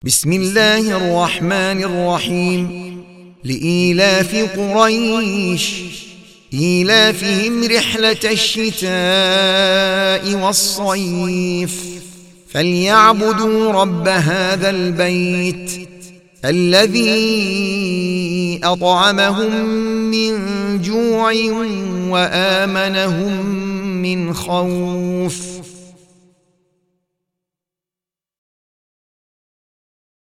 بسم الله الرحمن الرحيم. لإيلاف قريش إيلافهم رحلة الشتاء والصيف فليعبدوا رب هذا البيت الذي أطعمهم من جوع وآمنهم من خوف.